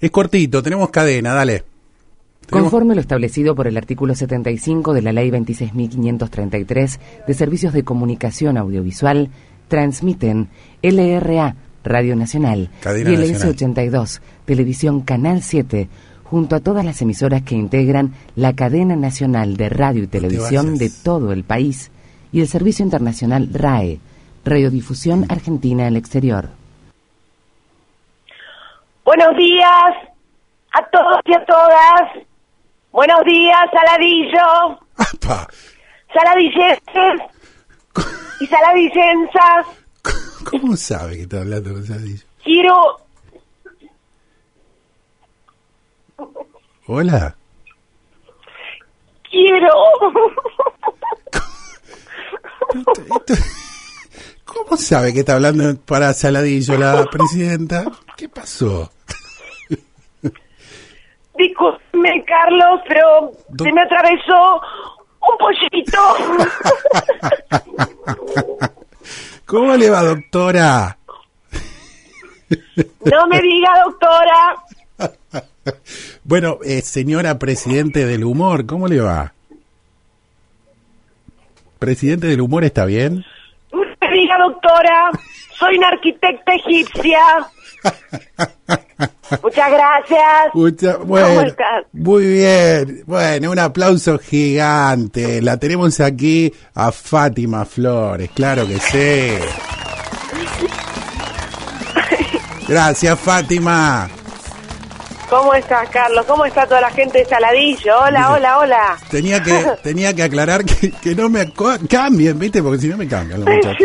Es cortito, tenemos cadena, dale. Conforme lo establecido por el artículo 75 de la Ley 26.533 de Servicios de Comunicación Audiovisual, transmiten LRA, Radio Nacional, Cadena y Nacional. LS82, Televisión Canal 7, junto a todas las emisoras que integran la cadena nacional de radio y televisión de todo el país, y el servicio internacional RAE, Radiodifusión Argentina al Exterior. Buenos días a todos y a todas. Buenos días, Saladillo. ¡Apa! Saladillenses y saladillensas. ¿Cómo sabe que está hablando con Saladillo? Quiero... Hola. Quiero... ¿Cómo sabe que está hablando para Saladillo la presidenta? ¿Qué pasó? Discúlpeme, Carlos, pero se me atravesó un pollito. ¿Cómo le va, doctora? No me diga, doctora. Bueno, señora presidente del humor, ¿cómo le va? ¿Presidente del humor está bien? No me diga, doctora. Soy una arquitecta egipcia. Muchas gracias. Bueno, ¿Cómo estás? muy bien. Bueno, un aplauso gigante. La tenemos aquí a Fátima Flores, claro que sí. Gracias, Fátima. ¿Cómo estás, Carlos? ¿Cómo está toda la gente de Saladillo? Hola, hola, hola. Tenía que aclarar que no me cambien, ¿viste? Porque si no me cambian los muchachos.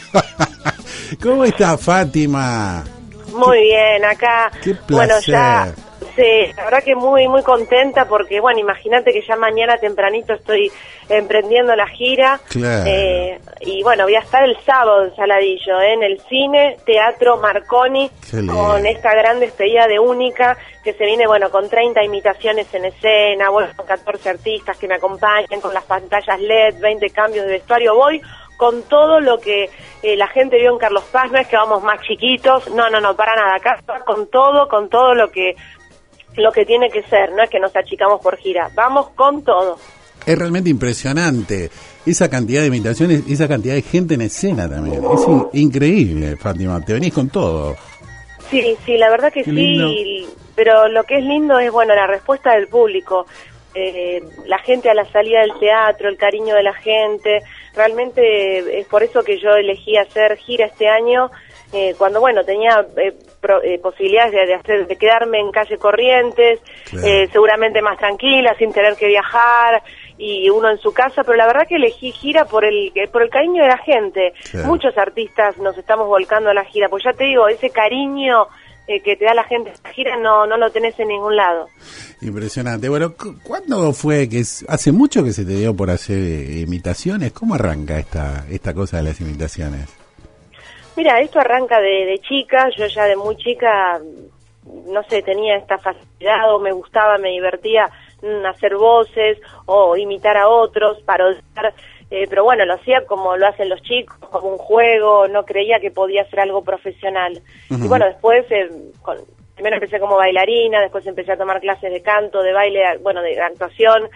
¿Cómo está, Fátima? Muy bien, acá. Qué placer. Bueno, ya, sí, la verdad que muy, muy contenta porque, bueno, imagínate que ya mañana tempranito estoy emprendiendo la gira. Claro. Y bueno, voy a estar el sábado en Saladillo, en el cine, Teatro Marconi, con esta gran despedida de Única, que se viene, bueno, con 30 imitaciones en escena, bueno, con 14 artistas que me acompañan, con las pantallas LED, 20 cambios de vestuario. Voy con todo lo que la gente vio en Carlos Paz. No es que vamos más chiquitos, no, para nada, acá con todo lo que tiene que ser, no es que nos achicamos por gira, vamos con todo. Es realmente impresionante esa cantidad de imitaciones, esa cantidad de gente en escena también, es increíble, Fátima, te venís con todo. Sí, la verdad que sí, pero lo que es lindo es, bueno, la respuesta del público, la gente a la salida del teatro, el cariño de la gente. Realmente es por eso que yo elegí hacer gira este año, cuando, bueno, tenía posibilidades de quedarme en calle Corrientes, claro, seguramente más tranquila, sin tener que viajar, y uno en su casa, pero la verdad que elegí gira por el cariño de la gente. Claro. Muchos artistas nos estamos volcando a la gira, pues ya te digo, ese cariño que te da la gente en la gira no lo tenés en ningún lado. Impresionante. Bueno, ¿cuándo fue que hace mucho que se te dio por hacer imitaciones? ¿Cómo arranca esta cosa de las imitaciones? Mira, esto arranca de chica. Yo ya de muy chica, no sé, tenía esta facilidad, o me gustaba, me divertía hacer voces o imitar a otros, parodiar, pero bueno, lo hacía como lo hacen los chicos, como un juego, no creía que podía ser algo profesional. Y bueno, después, primero empecé como bailarina, después empecé a tomar clases de canto, de baile, bueno, de actuación,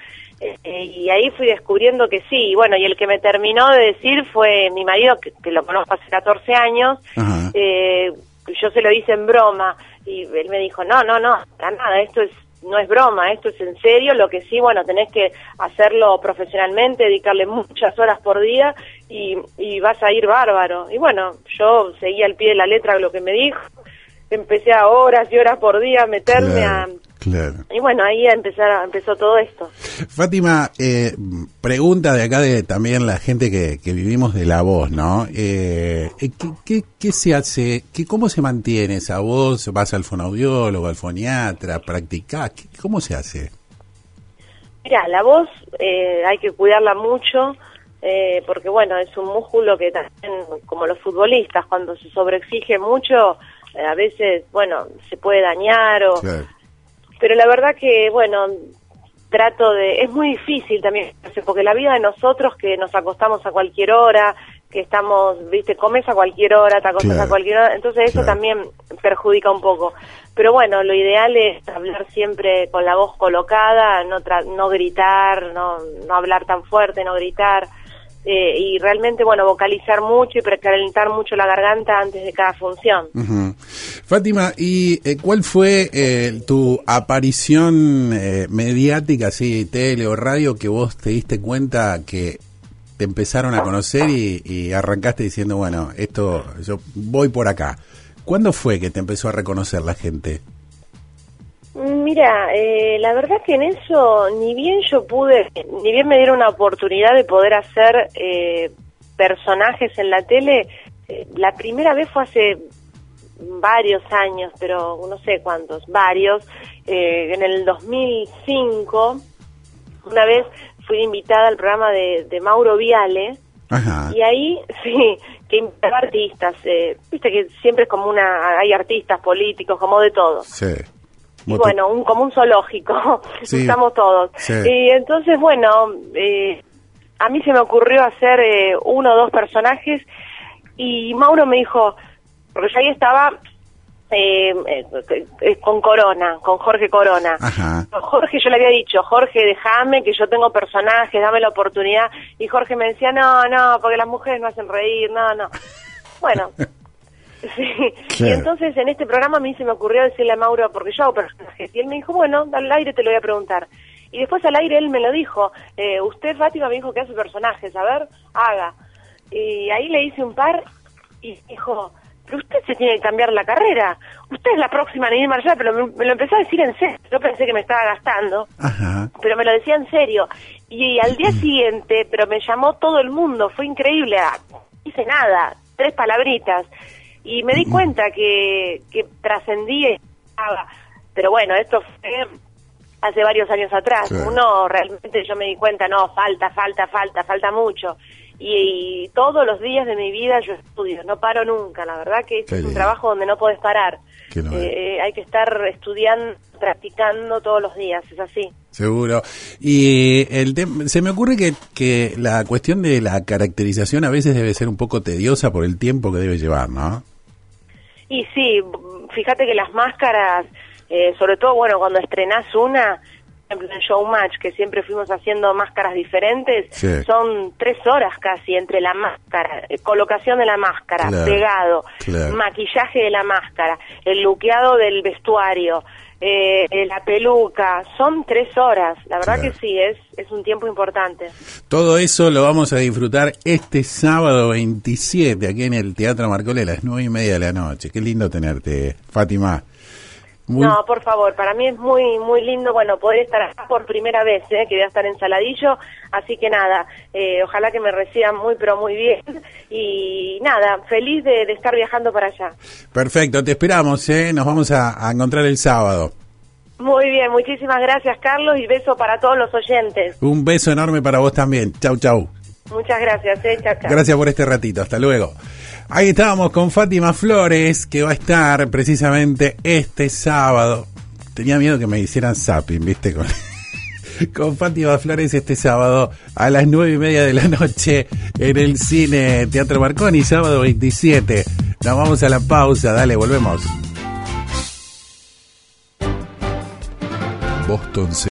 y ahí fui descubriendo que sí. Y bueno, y el que me terminó de decir fue mi marido, que lo conozco hace 14 años. Yo se lo hice en broma, y él me dijo, no, para nada, no es broma, esto es en serio. Lo que sí, bueno, tenés que hacerlo profesionalmente, dedicarle muchas horas por día, y vas a ir bárbaro. Y bueno, yo seguí al pie de la letra lo que me dijo, empecé a horas y horas por día a meterme Claro. Y bueno, ahí empezó todo esto. Fátima, pregunta de acá de también la gente que vivimos de la voz, ¿no? ¿Qué se hace? ¿Cómo se mantiene esa voz? ¿Vas al fonoaudiólogo, al foniatra, practicás? ¿Cómo se hace? Mira, la voz hay que cuidarla mucho, porque bueno, es un músculo que también, como los futbolistas, cuando se sobreexige mucho, a veces, bueno, se puede dañar o... Claro. Pero la verdad que, bueno, es muy difícil también, porque la vida de nosotros, que nos acostamos a cualquier hora, que estamos, viste, comes a cualquier hora, te acostás a cualquier hora, entonces eso también perjudica un poco. Pero bueno, lo ideal es hablar siempre con la voz colocada, no gritar, no hablar tan fuerte, no gritar, y realmente, bueno, vocalizar mucho y precalentar mucho la garganta antes de cada función. Uh-huh. Fátima, ¿y cuál fue tu aparición mediática, así, tele o radio, que vos te diste cuenta que te empezaron a conocer y arrancaste diciendo, bueno, esto, yo voy por acá? ¿Cuándo fue que te empezó a reconocer la gente? Mira, la verdad que en eso, ni bien me dieron una oportunidad de poder hacer personajes en la tele, la primera vez fue hace varios años, pero no sé cuántos, varios, en el 2005, una vez fui invitada al programa de Mauro Viale. Ajá. Y ahí, sí, que invitaba artistas, viste que siempre es como hay artistas, políticos, como de todo. Sí. Y bueno, como un zoológico, sí. Estamos todos. Sí. Y entonces, bueno, a mí se me ocurrió hacer 1 o 2 personajes y Mauro me dijo, porque yo ahí estaba con Jorge Corona. Ajá. Jorge, yo le había dicho, Jorge, déjame que yo tengo personajes, dame la oportunidad. Y Jorge me decía, no, porque las mujeres no hacen reír, no. Bueno, sí. Claro. Y entonces en este programa a mí se me ocurrió decirle a Mauro, porque yo hago personajes. Y él me dijo, bueno, al aire te lo voy a preguntar. Y después al aire él me lo dijo, usted, Fátima, me dijo que hace personajes, a ver, haga. Y ahí le hice un par y dijo, pero usted se tiene que cambiar la carrera. Usted es la próxima Ninel Marshall, pero me lo empezó a decir en serio. Yo pensé que me estaba gastando, ajá, pero me lo decía en serio. Y al día siguiente, pero me llamó todo el mundo, fue increíble. No hice nada, 3 palabritas. Y me di cuenta que trascendí. Pero bueno, esto fue hace varios años atrás. Sí. Uno realmente, yo me di cuenta, no, falta mucho. Y todos los días de mi vida yo estudio, no paro nunca, la verdad que es un trabajo donde no podés parar. Hay que estar estudiando, practicando todos los días, es así. Seguro. Y se me ocurre que la cuestión de la caracterización a veces debe ser un poco tediosa por el tiempo que debe llevar, ¿no? Y sí, fíjate que las máscaras, sobre todo, bueno, cuando estrenás una, por ejemplo, en Showmatch, que siempre fuimos haciendo máscaras diferentes, sí, son 3 horas casi entre la máscara, colocación de la máscara, claro, pegado, claro, maquillaje de la máscara, el luqueado del vestuario, la peluca, son 3 horas, la verdad, claro, que sí, es un tiempo importante. Todo eso lo vamos a disfrutar este sábado 27, aquí en el Teatro Marcole a las 9:30 de la noche. Qué lindo tenerte, Fátima. No, por favor, para mí es muy muy lindo, bueno, poder estar acá por primera vez, que voy a estar en Saladillo, así que nada, ojalá que me reciban muy pero muy bien, y nada, feliz de estar viajando para allá. Perfecto, te esperamos, nos vamos a encontrar el sábado. Muy bien, muchísimas gracias, Carlos, y beso para todos los oyentes. Un beso enorme para vos también, chau. Muchas gracias, chau. Gracias por este ratito, hasta luego. Ahí estábamos con Fátima Flores, que va a estar precisamente este sábado. Tenía miedo que me hicieran zapping, ¿viste? Con Fátima Flores este sábado a las 9:30 de la noche en el Cine Teatro Marconi, sábado 27. Nos vamos a la pausa, dale, volvemos. Boston